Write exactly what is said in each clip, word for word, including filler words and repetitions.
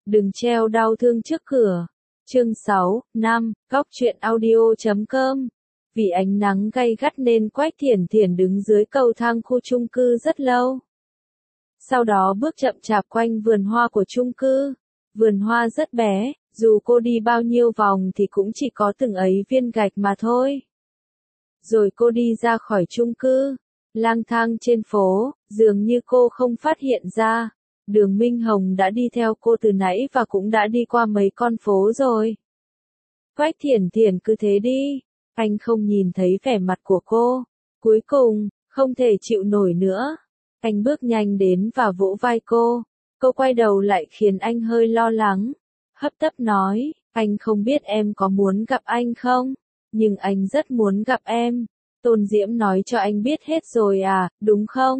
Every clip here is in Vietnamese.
Đừng treo đau thương trước cửa. Chương sáu, năm, góc truyện audio chấm com. Vì ánh nắng gay gắt nên Quách Thiển Thiển đứng dưới cầu thang khu chung cư rất lâu. Sau đó bước chậm chạp quanh vườn hoa của chung cư. Vườn hoa rất bé, dù cô đi bao nhiêu vòng thì cũng chỉ có từng ấy viên gạch mà thôi. Rồi cô đi ra khỏi chung cư, lang thang trên phố, dường như cô không phát hiện ra. Đường Minh Hồng đã đi theo cô từ nãy và cũng đã đi qua mấy con phố rồi. Quách Thiển Thiển cứ thế đi, anh không nhìn thấy vẻ mặt của cô. Cuối cùng, không thể chịu nổi nữa. Anh bước nhanh đến và vỗ vai cô. Cô quay đầu lại khiến anh hơi lo lắng. Hấp tấp nói, anh không biết em có muốn gặp anh không? Nhưng anh rất muốn gặp em. Tôn Diễm nói cho anh biết hết rồi à, đúng không?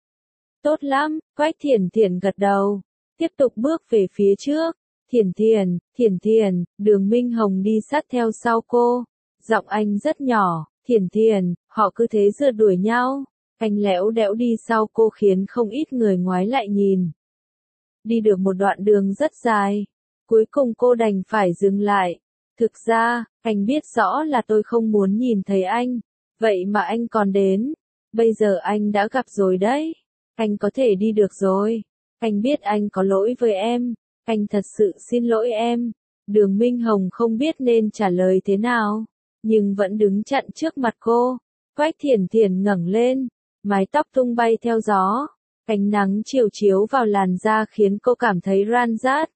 Tốt lắm, Quách Thiển Thiển gật đầu. Tiếp tục bước về phía trước. Thiển Thiển, Thiển Thiển, Đường Minh Hồng đi sát theo sau cô. Giọng anh rất nhỏ, Thiển Thiển, họ cứ thế rượt đuổi nhau. Anh lẽo đẽo đi sau cô khiến không ít người ngoái lại nhìn. Đi được một đoạn đường rất dài. Cuối cùng cô đành phải dừng lại. Thực ra, anh biết rõ là tôi không muốn nhìn thấy anh. Vậy mà anh còn đến. Bây giờ anh đã gặp rồi đấy. Anh có thể đi được rồi. Anh biết anh có lỗi với em. Anh thật sự xin lỗi em. Đường Minh Hồng không biết nên trả lời thế nào. Nhưng vẫn đứng chặn trước mặt cô. Quách Thiển Thiển ngẩng lên. Mái tóc tung bay theo gió. Ánh nắng chiều chiếu vào làn da khiến cô cảm thấy ran rát.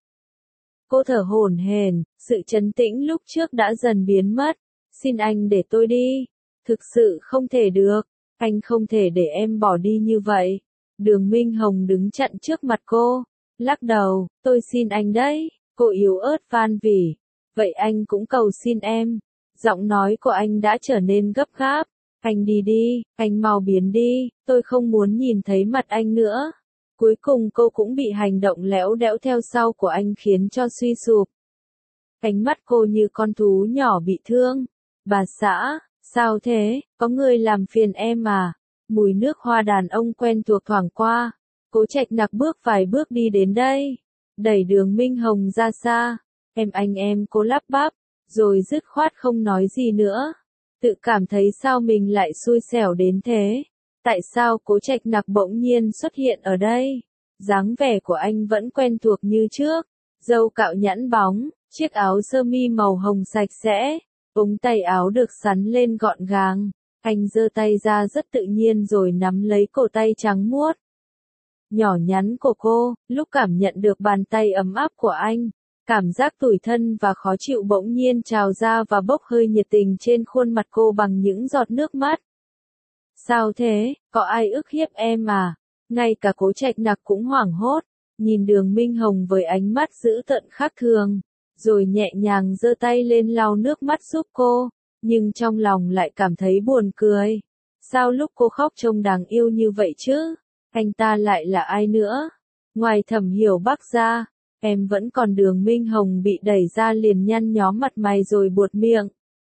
Cô thở hổn hển, sự trấn tĩnh lúc trước đã dần biến mất. Xin anh để tôi đi. Thực sự không thể được. Anh không thể để em bỏ đi như vậy. Đường Minh Hồng đứng chặn trước mặt cô. Lắc đầu, tôi xin anh đấy. Cô yếu ớt van vỉ. Vậy anh cũng cầu xin em. Giọng nói của anh đã trở nên gấp gáp. Anh đi đi, anh mau biến đi, tôi không muốn nhìn thấy mặt anh nữa. Cuối cùng cô cũng bị hành động lẽo đẽo theo sau của anh khiến cho suy sụp. Ánh mắt cô như con thú nhỏ bị thương. Bà xã, sao thế, có người làm phiền em à? Mùi nước hoa đàn ông quen thuộc thoảng qua. Cố Trạch Nặc bước vài bước đi đến đây. Đẩy Đường Minh Hồng ra xa. Em anh em cô lắp bắp. Rồi dứt khoát không nói gì nữa. Tự cảm thấy sao mình lại xui xẻo đến thế. Tại sao Cố Trạch Nặc bỗng nhiên xuất hiện ở đây? Dáng vẻ của anh vẫn quen thuộc như trước. Râu cạo nhẵn bóng, chiếc áo sơ mi màu hồng sạch sẽ. Ống tay áo được sắn lên gọn gàng. Anh giơ tay ra rất tự nhiên rồi nắm lấy cổ tay trắng muốt. Nhỏ nhắn của cô, lúc cảm nhận được bàn tay ấm áp của anh. Cảm giác tủi thân và khó chịu bỗng nhiên trào ra và bốc hơi nhiệt tình trên khuôn mặt cô bằng những giọt nước mắt. Sao thế, có ai ức hiếp em à? Ngay cả Cố Trạch Nặc cũng hoảng hốt, nhìn Đường Minh Hồng với ánh mắt dữ tợn khác thường, rồi nhẹ nhàng giơ tay lên lau nước mắt giúp cô, nhưng trong lòng lại cảm thấy buồn cười. Sao lúc cô khóc trông đáng yêu như vậy chứ? Anh ta lại là ai nữa? Ngoài Thẩm Hiểu Bắc ra, em vẫn còn. Đường Minh Hồng bị đẩy ra liền nhăn nhó mặt mày rồi buột miệng.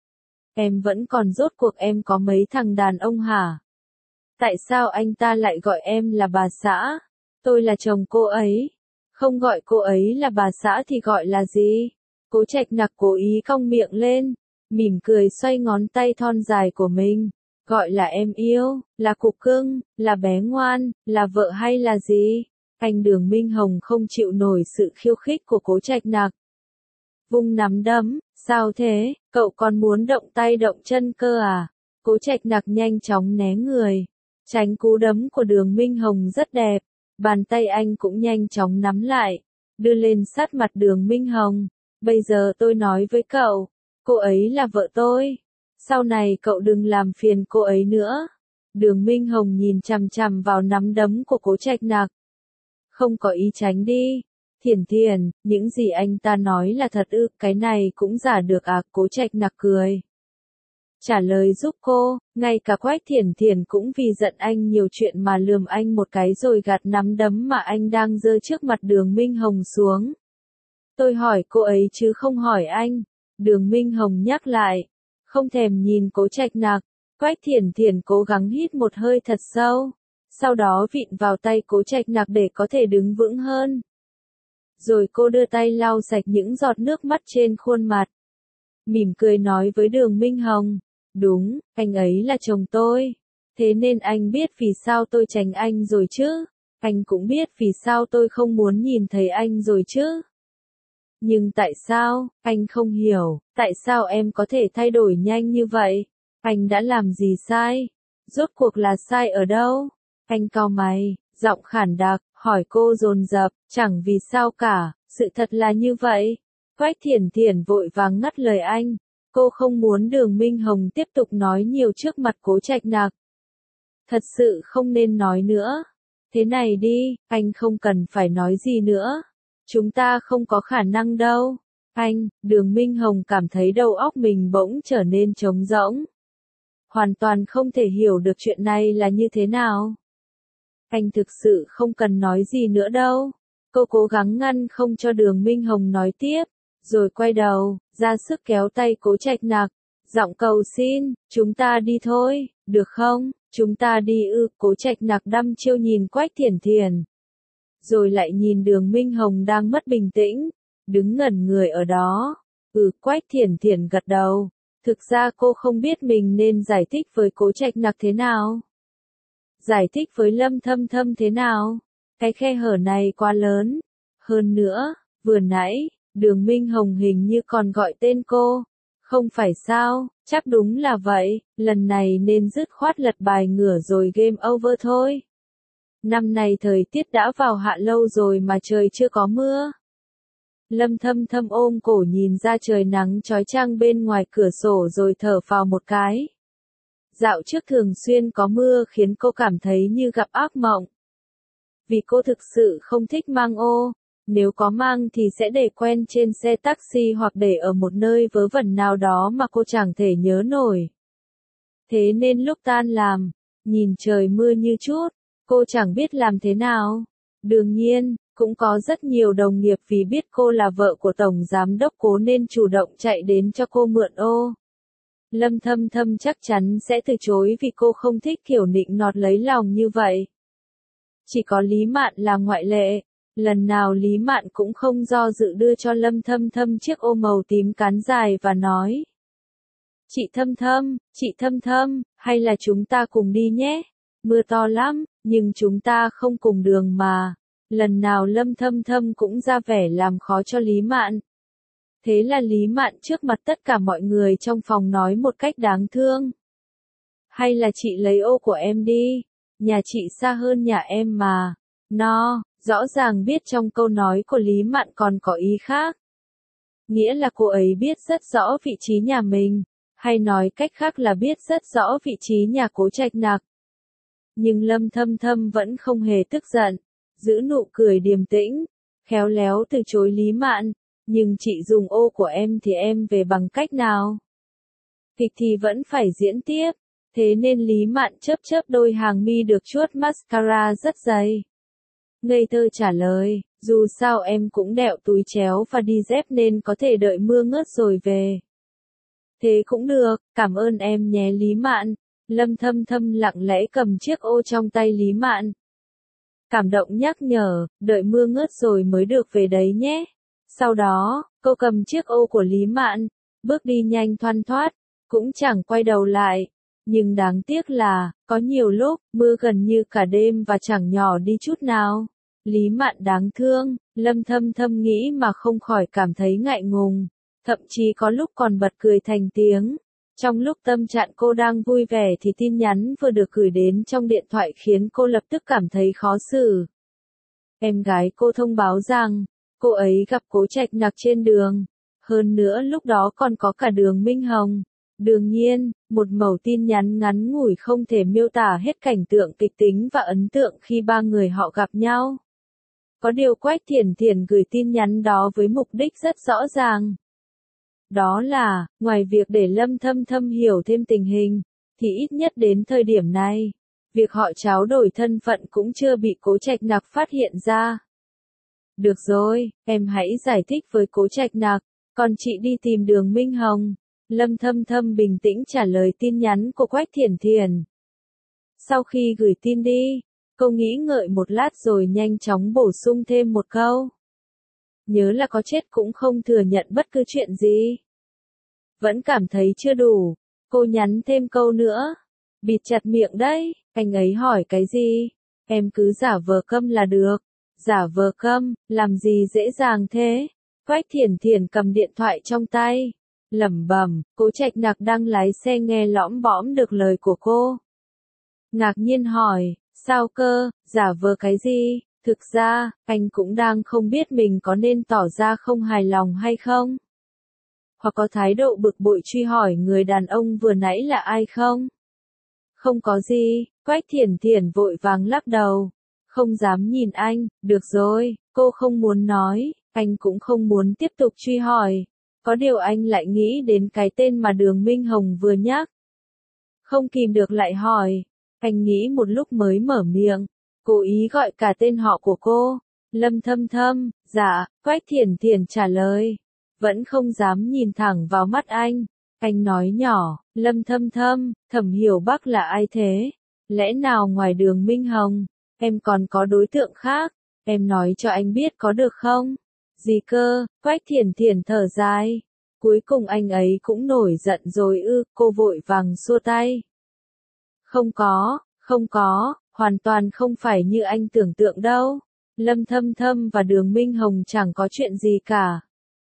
Em vẫn còn, rốt cuộc em có mấy thằng đàn ông hả? Tại sao anh ta lại gọi em là bà xã? Tôi là chồng cô ấy. Không gọi cô ấy là bà xã thì gọi là gì? Cố Trạch Nặc cố ý cong miệng lên, mỉm cười xoay ngón tay thon dài của mình. Gọi là em yêu, là cục cưng, là bé ngoan, là vợ hay là gì? Anh Đường Minh Hồng không chịu nổi sự khiêu khích của Cố Trạch Nặc. Vung nắm đấm, sao thế, cậu còn muốn động tay động chân cơ à? Cố Trạch Nặc nhanh chóng né người. Tránh cú đấm của Đường Minh Hồng rất đẹp. Bàn tay anh cũng nhanh chóng nắm lại. Đưa lên sát mặt Đường Minh Hồng. Bây giờ tôi nói với cậu. Cô ấy là vợ tôi. Sau này cậu đừng làm phiền cô ấy nữa. Đường Minh Hồng nhìn chằm chằm vào nắm đấm của Cố Trạch Nặc. Không có ý tránh đi. Thiển Thiển, những gì anh ta nói là thật ư? Cái này cũng giả được à? Cố Trạch Nặc cười. Trả lời giúp cô, ngay cả Quách Thiển Thiển cũng vì giận anh nhiều chuyện mà lườm anh một cái rồi gạt nắm đấm mà anh đang giơ trước mặt Đường Minh Hồng xuống. Tôi hỏi cô ấy chứ không hỏi anh. Đường Minh Hồng nhắc lại. Không thèm nhìn Cố Trạch Nặc. Quách Thiển Thiển cố gắng hít một hơi thật sâu. Sau đó vịn vào tay Cố Trạch Nặc để có thể đứng vững hơn. Rồi cô đưa tay lau sạch những giọt nước mắt trên khuôn mặt. Mỉm cười nói với Đường Minh Hồng. Đúng, anh ấy là chồng tôi. Thế nên anh biết vì sao tôi tránh anh rồi chứ. Anh cũng biết vì sao tôi không muốn nhìn thấy anh rồi chứ. Nhưng tại sao, anh không hiểu, tại sao em có thể thay đổi nhanh như vậy? Anh đã làm gì sai? Rốt cuộc là sai ở đâu? Anh cau mày, giọng khản đặc, hỏi cô dồn dập, chẳng vì sao cả, sự thật là như vậy. Quách Thiển Thiển vội vàng ngắt lời anh. Cô không muốn Đường Minh Hồng tiếp tục nói nhiều trước mặt Cố Trạch Nặc. Thật sự không nên nói nữa. Thế này đi, anh không cần phải nói gì nữa. Chúng ta không có khả năng đâu. Anh, Đường Minh Hồng cảm thấy đầu óc mình bỗng trở nên trống rỗng. Hoàn toàn không thể hiểu được chuyện này là như thế nào. Anh thực sự không cần nói gì nữa đâu. Cô cố gắng ngăn không cho Đường Minh Hồng nói tiếp, rồi quay đầu, ra sức kéo tay Cố Trạch Nặc, giọng cầu xin, chúng ta đi thôi, được không? Chúng ta đi ư? Cố Trạch Nặc đăm chiêu nhìn Quách Thiển Thiển. Rồi lại nhìn Đường Minh Hồng đang mất bình tĩnh, đứng ngẩn người ở đó. Ừ, Quách Thiển Thiển gật đầu. Thực ra cô không biết mình nên giải thích với Cố Trạch Nặc thế nào. Giải thích với Lâm Thâm Thâm thế nào. Cái khe hở này quá lớn. Hơn nữa, vừa nãy, Đường Minh Hồng hình như còn gọi tên cô. Không phải sao, chắc đúng là vậy, lần này nên dứt khoát lật bài ngửa rồi game over thôi. Năm nay thời tiết đã vào hạ lâu rồi mà trời chưa có mưa. Lâm Thâm Thâm ôm cổ nhìn ra trời nắng chói chang bên ngoài cửa sổ rồi thở phào một cái. Dạo trước thường xuyên có mưa khiến cô cảm thấy như gặp ác mộng. Vì cô thực sự không thích mang ô. Nếu có mang thì sẽ để quen trên xe taxi hoặc để ở một nơi vớ vẩn nào đó mà cô chẳng thể nhớ nổi. Thế nên lúc tan làm, nhìn trời mưa như chút, cô chẳng biết làm thế nào. Đương nhiên, cũng có rất nhiều đồng nghiệp vì biết cô là vợ của Tổng Giám đốc Cố nên chủ động chạy đến cho cô mượn ô. Lâm Thâm Thâm chắc chắn sẽ từ chối vì cô không thích kiểu nịnh nọt lấy lòng như vậy. Chỉ có Lý Mạn là ngoại lệ. Lần nào Lý Mạn cũng không do dự đưa cho Lâm Thâm Thâm chiếc ô màu tím cán dài và nói. Chị Thâm Thâm, chị Thâm Thâm, hay là chúng ta cùng đi nhé? Mưa to lắm, nhưng chúng ta không cùng đường mà. Lần nào Lâm Thâm Thâm cũng ra vẻ làm khó cho Lý Mạn. Thế là Lý Mạn trước mặt tất cả mọi người trong phòng nói một cách đáng thương. Hay là chị lấy ô của em đi, nhà chị xa hơn nhà em mà. No. Rõ ràng biết trong câu nói của Lý Mạn còn có ý khác. Nghĩa là cô ấy biết rất rõ vị trí nhà mình, hay nói cách khác là biết rất rõ vị trí nhà Cố Trạch Nặc. Nhưng Lâm Thâm Thâm vẫn không hề tức giận, giữ nụ cười điềm tĩnh, khéo léo từ chối Lý Mạn. Nhưng chị dùng ô của em thì em về bằng cách nào? Kịch thì vẫn phải diễn tiếp, thế nên Lý Mạn chớp chớp đôi hàng mi được chuốt mascara rất dày. Ngây thơ trả lời, dù sao em cũng đẹo túi chéo và đi dép nên có thể đợi mưa ngớt rồi về. Thế cũng được, cảm ơn em nhé Lý Mạn. Lâm Thâm Thâm lặng lẽ cầm chiếc ô trong tay Lý Mạn. Cảm động nhắc nhở, đợi mưa ngớt rồi mới được về đấy nhé. Sau đó, cô cầm chiếc ô của Lý Mạn, bước đi nhanh thoăn thoắt, cũng chẳng quay đầu lại. Nhưng đáng tiếc là, có nhiều lúc, mưa gần như cả đêm và chẳng nhỏ đi chút nào. Lý Mạn đáng thương, Lâm Thâm Thâm nghĩ mà không khỏi cảm thấy ngại ngùng. Thậm chí có lúc còn bật cười thành tiếng. Trong lúc tâm trạng cô đang vui vẻ thì tin nhắn vừa được gửi đến trong điện thoại khiến cô lập tức cảm thấy khó xử. Em gái cô thông báo rằng, cô ấy gặp Cố Trạch Nặc trên đường. Hơn nữa lúc đó còn có cả Đường Minh Hồng. Đương nhiên, một mẩu tin nhắn ngắn ngủi không thể miêu tả hết cảnh tượng kịch tính và ấn tượng khi ba người họ gặp nhau. Có điều Quách Thiển Thiển gửi tin nhắn đó với mục đích rất rõ ràng. Đó là, ngoài việc để Lâm Thâm Thâm hiểu thêm tình hình, thì ít nhất đến thời điểm này, việc họ tráo đổi thân phận cũng chưa bị Cố Trạch Nặc phát hiện ra. Được rồi, em hãy giải thích với Cố Trạch Nặc, còn chị đi tìm Đường Minh Hồng. Lâm Thâm Thâm bình tĩnh trả lời tin nhắn của Quách Thiển Thiển. Sau khi gửi tin đi, cô nghĩ ngợi một lát rồi nhanh chóng bổ sung thêm một câu. nhớ là có chết cũng không thừa nhận bất cứ chuyện gì. Vẫn cảm thấy chưa đủ, cô nhắn thêm câu nữa. Bịt chặt miệng đấy, anh ấy hỏi cái gì? Em cứ giả vờ câm là được. Giả vờ câm, làm gì dễ dàng thế? Quách Thiển Thiển cầm điện thoại trong tay, lẩm bẩm, Cố Trạch Nặc đang lái xe nghe lõm bõm được lời của cô. Ngạc nhiên hỏi, sao cơ, giả vờ cái gì? Thực ra, anh cũng đang không biết mình có nên tỏ ra không hài lòng hay không? Hoặc có thái độ bực bội truy hỏi người đàn ông vừa nãy là ai không? Không có gì, Quách Thiển Thiển vội vàng lắc đầu. Không dám nhìn anh, được rồi, cô không muốn nói, anh cũng không muốn tiếp tục truy hỏi. Có điều anh lại nghĩ đến cái tên mà Đường Minh Hồng vừa nhắc. Không kìm được lại hỏi, anh nghĩ một lúc mới mở miệng, cố ý gọi cả tên họ của cô. Lâm Thâm Thâm, dạ, Quách Thiển Thiển trả lời. Vẫn không dám nhìn thẳng vào mắt anh. Anh nói nhỏ, Lâm Thâm Thâm, Thẩm Hiểu Bắc là ai thế? Lẽ nào ngoài Đường Minh Hồng, em còn có đối tượng khác? Em nói cho anh biết có được không? Gì cơ? Quách Thiển Thiển thở dài. Cuối cùng anh ấy cũng nổi giận rồi ư, cô vội vàng xua tay. Không có, không có, hoàn toàn không phải như anh tưởng tượng đâu. Lâm Thâm Thâm và Đường Minh Hồng chẳng có chuyện gì cả.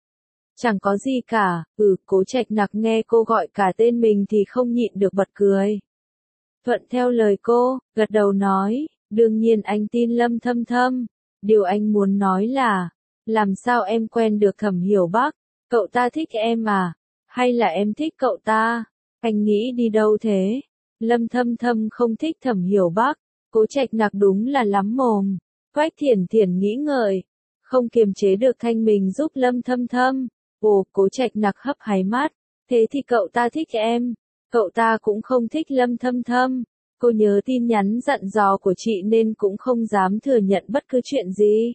Chẳng có gì cả, ừ, Cố Trạch Nặc nghe cô gọi cả tên mình thì không nhịn được bật cười. Thuận theo lời cô, gật đầu nói, đương nhiên anh tin Lâm Thâm Thâm. Điều anh muốn nói là, làm sao em quen được Thẩm Hiểu Bắc? Cậu ta thích em à? Hay là em thích cậu ta? Anh nghĩ đi đâu thế? Lâm Thâm Thâm không thích Thẩm Hiểu Bắc. Cố Trạch Nặc đúng là lắm mồm. Quách Thiển Thiển nghĩ ngợi, không kiềm chế được thanh mình giúp Lâm Thâm Thâm. Ồ, Cố Trạch Nặc hấp háy mắt. Thế thì cậu ta thích em. Cậu ta cũng không thích Lâm Thâm Thâm. Cô nhớ tin nhắn dặn dò của chị nên cũng không dám thừa nhận bất cứ chuyện gì.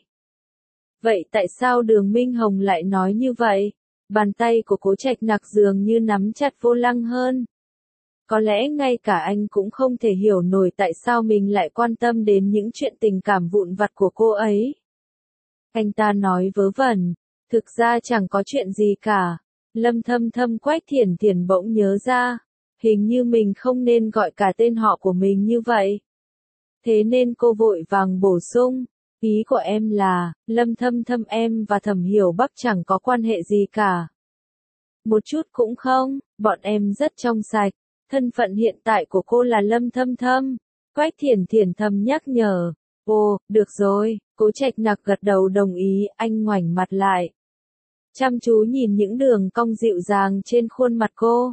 Vậy tại sao Đường Minh Hồng lại nói như vậy? Bàn tay của Cố Trạch Nặc dường như nắm chặt vô lăng hơn. Có lẽ ngay cả anh cũng không thể hiểu nổi tại sao mình lại quan tâm đến những chuyện tình cảm vụn vặt của cô ấy. Anh ta nói vớ vẩn, thực ra chẳng có chuyện gì cả. Lâm Thâm Thâm Quách Thiển Thiển bỗng nhớ ra, hình như mình không nên gọi cả tên họ của mình như vậy. Thế nên cô vội vàng bổ sung, ý của em là, Lâm Thâm Thâm em và Thẩm Hiểu Bắc chẳng có quan hệ gì cả. Một chút cũng không, bọn em rất trong sạch. Thân phận hiện tại của cô là Lâm Thâm Thâm. Quách Thiển Thiển thầm nhắc nhở. Ồ, được rồi, Cố Trạch Nặc gật đầu đồng ý, anh ngoảnh mặt lại. Chăm chú nhìn những đường cong dịu dàng trên khuôn mặt cô.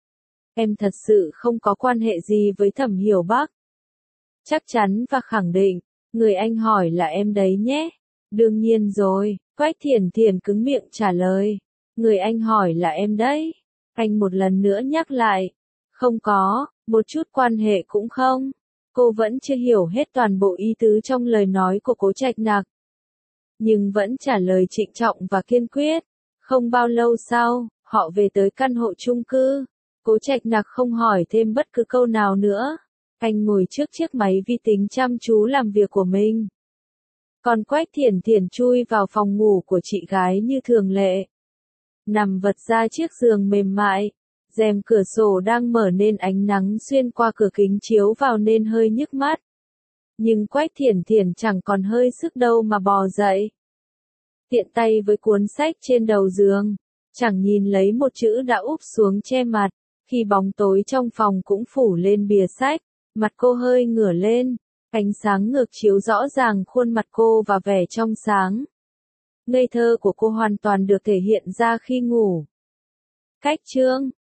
Em thật sự không có quan hệ gì với Thẩm Hiểu Bắc. Chắc chắn và khẳng định, người anh hỏi là em đấy nhé. Đương nhiên rồi, Quách Thiển Thiển cứng miệng trả lời. Người anh hỏi là em đấy. Anh một lần nữa nhắc lại. Không có, một chút quan hệ cũng không. Cô vẫn chưa hiểu hết toàn bộ ý tứ trong lời nói của Cố Trạch Nặc. Nhưng vẫn trả lời trịnh trọng và kiên quyết. Không bao lâu sau, họ về tới căn hộ chung cư. Cố Trạch Nặc không hỏi thêm bất cứ câu nào nữa. Anh ngồi trước chiếc máy vi tính chăm chú làm việc của mình. Còn Quách Thiển Thiển chui vào phòng ngủ của chị gái như thường lệ. Nằm vật ra chiếc giường mềm mại. Rèm cửa sổ đang mở nên ánh nắng xuyên qua cửa kính chiếu vào nên hơi nhức mắt. Nhưng Quách Thiển Thiển chẳng còn hơi sức đâu mà bò dậy. Tiện tay với cuốn sách trên đầu giường, chẳng nhìn lấy một chữ đã úp xuống che mặt. Khi bóng tối trong phòng cũng phủ lên bìa sách, mặt cô hơi ngửa lên, ánh sáng ngược chiếu rõ ràng khuôn mặt cô và vẻ trong sáng. Ngây thơ của cô hoàn toàn được thể hiện ra khi ngủ. Cách chương